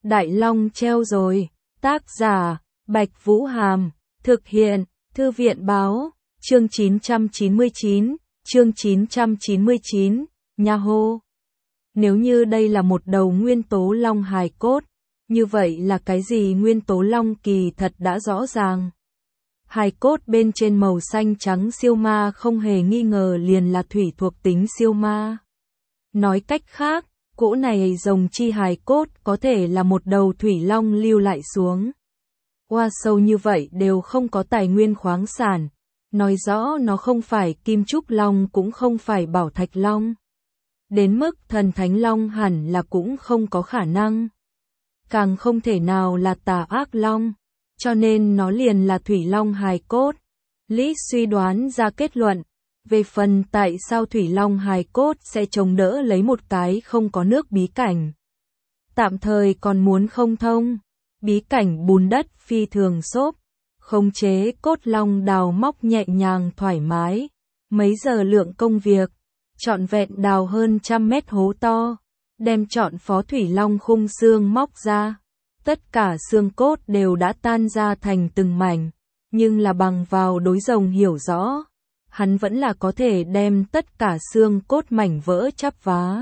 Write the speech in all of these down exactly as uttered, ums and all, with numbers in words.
Đại Long treo rồi. Tác giả, Bạch Vũ Hàm. Thực hiện, Thư viện Báo. Chương chín trăm chín mươi chín. Chương chín trăm chín mươi chín. Yahoo. Nếu như đây là một đầu nguyên tố long hài cốt, như vậy là cái gì nguyên tố long kỳ thật đã rõ ràng. Hài cốt bên trên màu xanh trắng siêu ma không hề nghi ngờ liền là thủy thuộc tính siêu ma. Nói cách khác, cỗ này rồng chi hài cốt có thể là một đầu thủy long lưu lại xuống. Oa sâu như vậy đều không có tài nguyên khoáng sản, nói rõ nó không phải kim trúc long cũng không phải bảo thạch long. Đến mức thần thánh long hẳn là cũng không có khả năng. Càng không thể nào là tà ác long, cho nên nó liền là thủy long hài cốt. Lý suy đoán ra kết luận, về phần tại sao thủy long hài cốt sẽ chống đỡ lấy một cái không có nước bí cảnh. Tạm thời còn muốn không thông, bí cảnh bùn đất phi thường xốp, khống chế cốt long đào móc nhẹ nhàng thoải mái, mấy giờ lượng công việc, trọn vẹn đào hơn trăm mét hố to, đem trọn phó thủy long khung xương móc ra. Tất cả xương cốt đều đã tan ra thành từng mảnh, nhưng là bằng vào đối rồng hiểu rõ, hắn vẫn là có thể đem tất cả xương cốt mảnh vỡ chắp vá.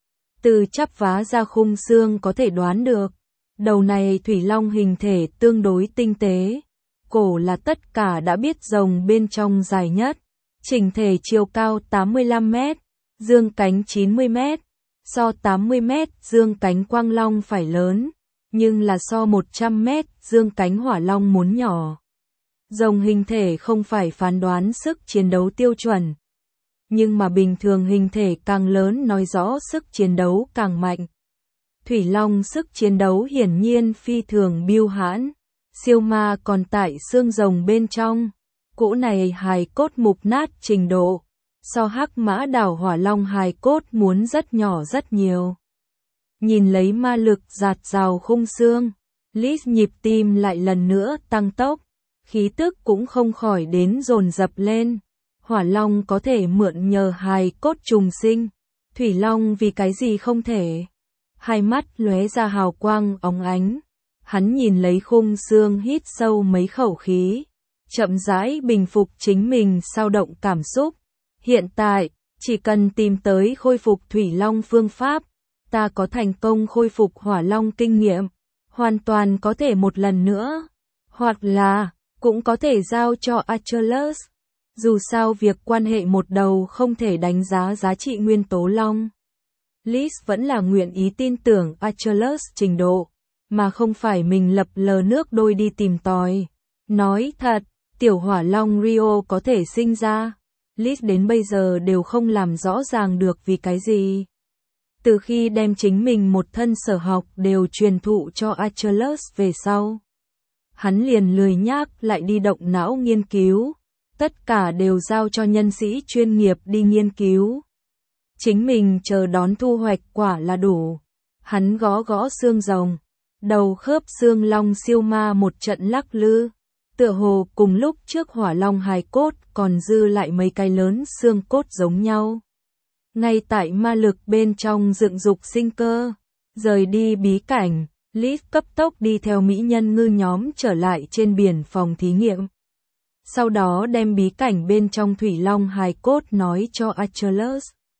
Từ chắp vá ra khung xương có thể đoán được, đầu này thủy long hình thể tương đối tinh tế, cổ là tất cả đã biết rồng bên trong dài nhất, chỉnh thể chiều cao tám mươi lăm mét, dương cánh chín mươi mét, so tám mươi mét dương cánh quang long phải lớn, nhưng là so một trăm mét dương cánh hỏa long muốn nhỏ. Rồng hình thể không phải phán đoán sức chiến đấu tiêu chuẩn, nhưng mà bình thường hình thể càng lớn nói rõ sức chiến đấu càng mạnh. Thủy long sức chiến đấu hiển nhiên phi thường biêu hãn, siêu ma còn tại xương rồng bên trong, cỗ này hài cốt mục nát trình độ, so hắc mã đảo hỏa long hài cốt muốn rất nhỏ rất nhiều. Nhìn lấy ma lực giạt rào khung xương, Lý nhịp tim lại lần nữa tăng tốc, khí tức cũng không khỏi đến dồn dập lên. Hỏa long có thể mượn nhờ hài cốt trùng sinh, thủy long vì cái gì không thể. Hai mắt lóe ra hào quang óng ánh, hắn nhìn lấy khung xương hít sâu mấy khẩu khí, chậm rãi bình phục chính mình sao động cảm xúc. Hiện tại, chỉ cần tìm tới khôi phục thủy long phương pháp, ta có thành công khôi phục hỏa long kinh nghiệm, hoàn toàn có thể một lần nữa, hoặc là, cũng có thể giao cho Achilles. Dù sao việc quan hệ một đầu không thể đánh giá giá trị nguyên tố long. Liz vẫn là nguyện ý tin tưởng Achilles trình độ, mà không phải mình lập lờ nước đôi đi tìm tòi. Nói thật, tiểu hỏa long Rio có thể sinh ra, Liz đến bây giờ đều không làm rõ ràng được vì cái gì. Từ khi đem chính mình một thân sở học đều truyền thụ cho Achilles về sau, hắn liền lười nhác lại đi động não nghiên cứu, tất cả đều giao cho nhân sĩ chuyên nghiệp đi nghiên cứu. Chính mình chờ đón thu hoạch quả là đủ. Hắn gõ gõ xương rồng, đầu khớp xương long siêu ma một trận lắc lư, tựa hồ cùng lúc trước hỏa long hài cốt còn dư lại mấy cái lớn xương cốt giống nhau. Ngay tại ma lực bên trong dựng dục sinh cơ, rời đi bí cảnh, Lý cấp tốc đi theo mỹ nhân ngư nhóm trở lại trên biển phòng thí nghiệm. Sau đó đem bí cảnh bên trong thủy long hài cốt nói cho Achilles.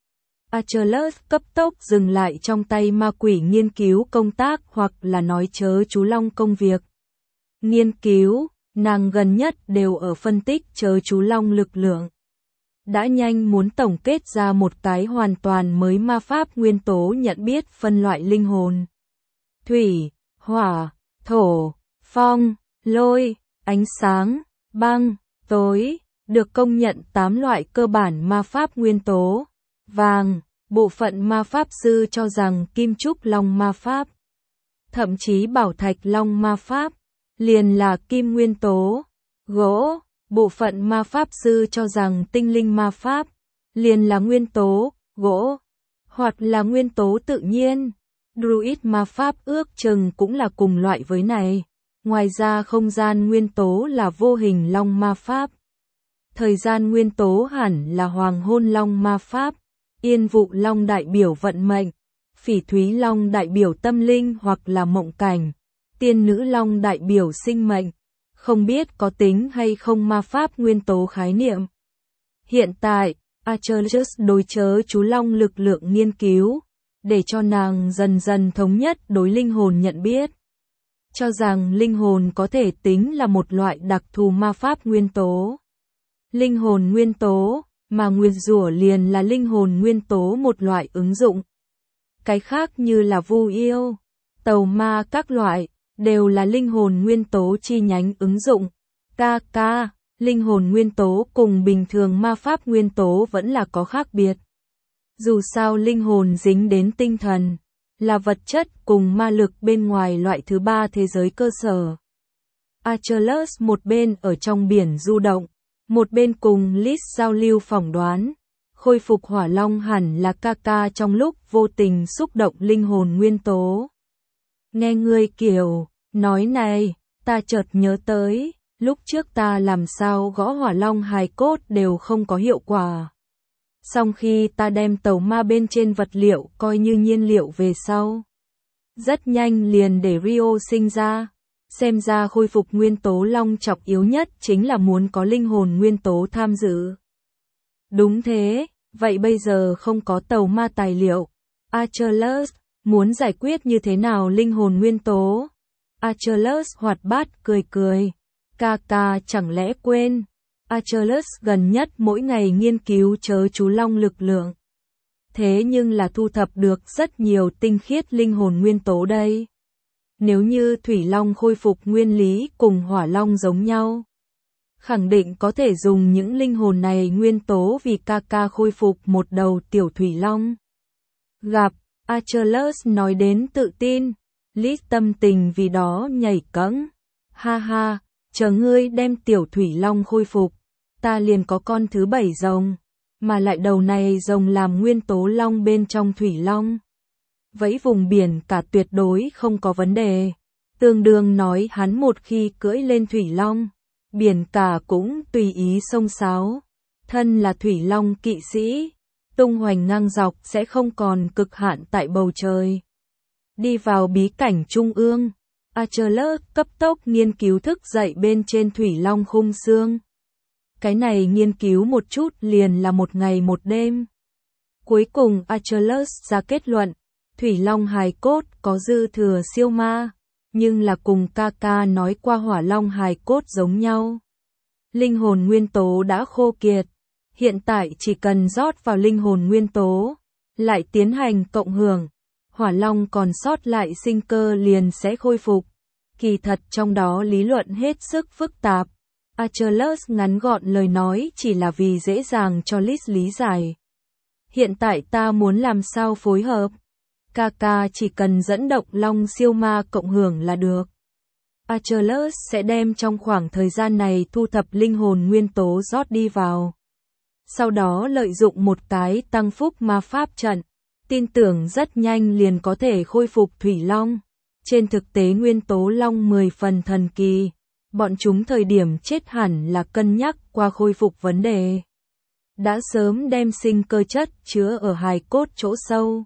Achilles cấp tốc dừng lại trong tay ma quỷ nghiên cứu công tác hoặc là nói chớ chú long công việc. Nghiên cứu, nàng gần nhất đều ở phân tích chớ chú long lực lượng. Đã nhanh muốn tổng kết ra một cái hoàn toàn mới ma pháp nguyên tố nhận biết phân loại linh hồn. Thủy, hỏa, thổ, phong, lôi, ánh sáng, băng, tối, được công nhận tám loại cơ bản ma pháp nguyên tố. Vàng, bộ phận ma pháp sư cho rằng kim trúc long ma pháp, thậm chí bảo thạch long ma pháp, liền là kim nguyên tố. Gỗ, bộ phận ma pháp sư cho rằng tinh linh ma pháp, liền là nguyên tố, gỗ, hoặc là nguyên tố tự nhiên. Druid ma pháp ước chừng cũng là cùng loại với này. Ngoài ra không gian nguyên tố là vô hình long ma pháp. Thời gian nguyên tố hẳn là hoàng hôn long ma pháp. Yên vụ long đại biểu vận mệnh. Phỉ thúy long đại biểu tâm linh hoặc là mộng cảnh, tiên nữ long đại biểu sinh mệnh, không biết có tính hay không ma pháp nguyên tố khái niệm. Hiện tại, Achilles đối chớ chú long lực lượng nghiên cứu, để cho nàng dần dần thống nhất đối linh hồn nhận biết. Cho rằng linh hồn có thể tính là một loại đặc thù ma pháp nguyên tố. Linh hồn nguyên tố, mà nguyền rủa liền là linh hồn nguyên tố một loại ứng dụng. Cái khác như là vu yêu, tàu ma các loại, đều là linh hồn nguyên tố chi nhánh ứng dụng. Ca ca, linh hồn nguyên tố cùng bình thường ma pháp nguyên tố vẫn là có khác biệt. Dù sao linh hồn dính đến tinh thần, là vật chất cùng ma lực bên ngoài loại thứ ba thế giới cơ sở. Achilles một bên ở trong biển du động, một bên cùng Lis giao lưu phỏng đoán. Khôi phục hỏa long hẳn là ca ca trong lúc vô tình xúc động linh hồn nguyên tố. Nghe ngươi kiểu, nói này, ta chợt nhớ tới, lúc trước ta làm sao gõ hỏa long hài cốt đều không có hiệu quả. Song khi ta đem tàu ma bên trên vật liệu coi như nhiên liệu về sau, rất nhanh liền để Rio sinh ra. Xem ra khôi phục nguyên tố long trọng yếu nhất chính là muốn có linh hồn nguyên tố tham dự. Đúng thế, vậy bây giờ không có tàu ma tài liệu. Achilles, muốn giải quyết như thế nào linh hồn nguyên tố? Achilles hoạt bát cười cười. Ca ca chẳng lẽ quên. Achilles gần nhất mỗi ngày nghiên cứu chớ chú long lực lượng. Thế nhưng là thu thập được rất nhiều tinh khiết linh hồn nguyên tố đây. Nếu như thủy long khôi phục nguyên lý cùng hỏa long giống nhau, khẳng định có thể dùng những linh hồn này nguyên tố vì ca ca khôi phục một đầu tiểu thủy long. Gặp, Achilles nói đến tự tin, Lis tâm tình vì đó nhảy cẫng. Ha ha, chờ ngươi đem tiểu thủy long khôi phục, ta liền có con thứ bảy rồng, mà lại đầu này rồng làm nguyên tố long bên trong thủy long. Vẫy vùng biển cả tuyệt đối không có vấn đề. Tương đương nói hắn một khi cưỡi lên thủy long, biển cả cũng tùy ý xông xáo. Thân là thủy long kỵ sĩ, tung hoành ngang dọc sẽ không còn cực hạn tại bầu trời. Đi vào bí cảnh trung ương, Achilles cấp tốc nghiên cứu thức dậy bên trên thủy long khung xương. Cái này nghiên cứu một chút liền là một ngày một đêm. Cuối cùng Achilles ra kết luận, thủy long hài cốt có dư thừa siêu ma, nhưng là cùng ca ca nói qua hỏa long hài cốt giống nhau. Linh hồn nguyên tố đã khô kiệt, hiện tại chỉ cần rót vào linh hồn nguyên tố, lại tiến hành cộng hưởng, hỏa long còn sót lại sinh cơ liền sẽ khôi phục. Kỳ thật trong đó lý luận hết sức phức tạp. Achilles ngắn gọn lời nói chỉ là vì dễ dàng cho Lis lý giải. Hiện tại ta muốn làm sao phối hợp? Ca ca chỉ cần dẫn động long siêu ma cộng hưởng là được. Achilles sẽ đem trong khoảng thời gian này thu thập linh hồn nguyên tố rót đi vào. Sau đó lợi dụng một cái tăng phúc ma pháp trận, tin tưởng rất nhanh liền có thể khôi phục thủy long. Trên thực tế nguyên tố long mười phần thần kỳ, bọn chúng thời điểm chết hẳn là cân nhắc qua khôi phục vấn đề. Đã sớm đem sinh cơ chất chứa ở hài cốt chỗ sâu.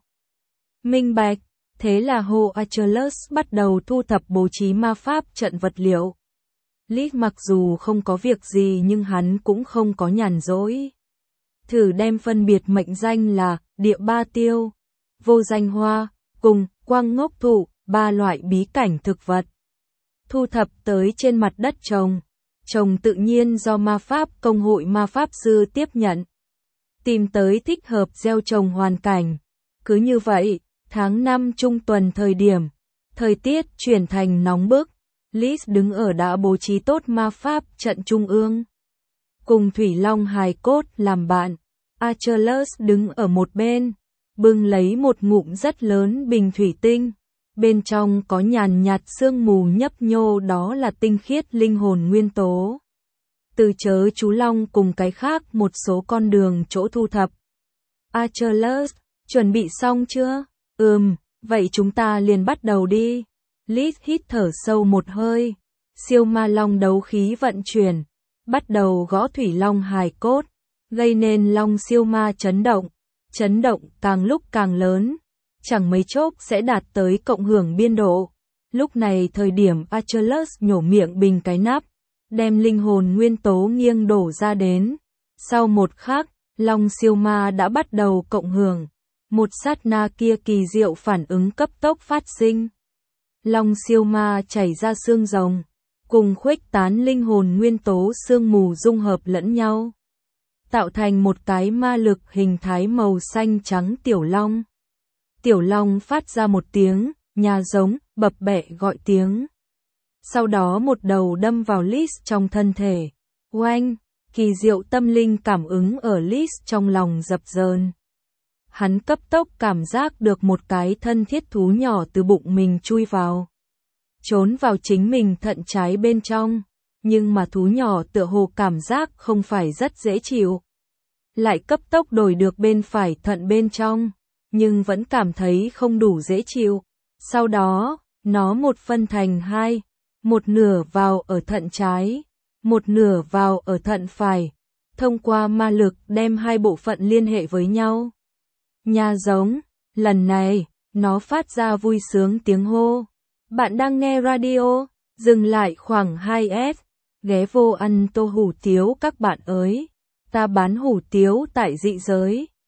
Minh bạch, thế là Hồ Achilles bắt đầu thu thập bố trí ma pháp trận vật liệu. Lis mặc dù không có việc gì nhưng hắn cũng không có nhàn rỗi. Thử đem phân biệt mệnh danh là địa ba tiêu, vô danh hoa, cùng quang ngốc thụ, ba loại bí cảnh thực vật. Thu thập tới trên mặt đất trồng, trồng tự nhiên do ma pháp công hội ma pháp sư tiếp nhận. Tìm tới thích hợp gieo trồng hoàn cảnh. Cứ như vậy, tháng năm trung tuần thời điểm, thời tiết chuyển thành nóng bức, Lis đứng ở đã bố trí tốt ma pháp trận trung ương. Cùng thủy long hài cốt làm bạn, Achilles đứng ở một bên, bưng lấy một ngụm rất lớn bình thủy tinh. Bên trong có nhàn nhạt sương mù nhấp nhô, đó là tinh khiết linh hồn nguyên tố. Từ chớ chú long cùng cái khác một số con đường chỗ thu thập. Achilles, chuẩn bị xong chưa? Ừm, vậy chúng ta liền bắt đầu đi. Lis hít thở sâu một hơi. Siêu ma long đấu khí vận chuyển, bắt đầu gõ thủy long hài cốt, gây nên long siêu ma chấn động. Chấn động càng lúc càng lớn. chẳng mấy chốc sẽ đạt tới cộng hưởng biên độ. Lúc này thời điểm Achilles nhổ miệng bình cái nắp, đem linh hồn nguyên tố nghiêng đổ ra đến. Sau một khắc, Long siêu ma đã bắt đầu cộng hưởng. Một sát na kia kỳ diệu phản ứng cấp tốc phát sinh. Long siêu ma chảy ra xương rồng, cùng khuếch tán linh hồn nguyên tố sương mù dung hợp lẫn nhau, tạo thành một cái ma lực hình thái màu xanh trắng tiểu long. Tiểu long phát ra một tiếng, nhà giống, bập bẹ gọi tiếng. Sau đó một đầu đâm vào Liz trong thân thể. Oanh, kỳ diệu tâm linh cảm ứng ở Liz trong lòng dập dờn. Hắn cấp tốc cảm giác được một cái thân thiết thú nhỏ từ bụng mình chui vào, trốn vào chính mình thận trái bên trong, nhưng mà thú nhỏ tựa hồ cảm giác không phải rất dễ chịu. Lại cấp tốc đổi được bên phải thận bên trong, nhưng vẫn cảm thấy không đủ dễ chịu. Sau đó, nó một phân thành hai, một nửa vào ở thận trái, một nửa vào ở thận phải, thông qua ma lực đem hai bộ phận liên hệ với nhau. Nha giống, lần này, nó phát ra vui sướng tiếng hô. Bạn đang nghe radio, dừng lại khoảng hai s, ghé vô ăn tô hủ tiếu các bạn ơi. Ta bán hủ tiếu tại dị giới.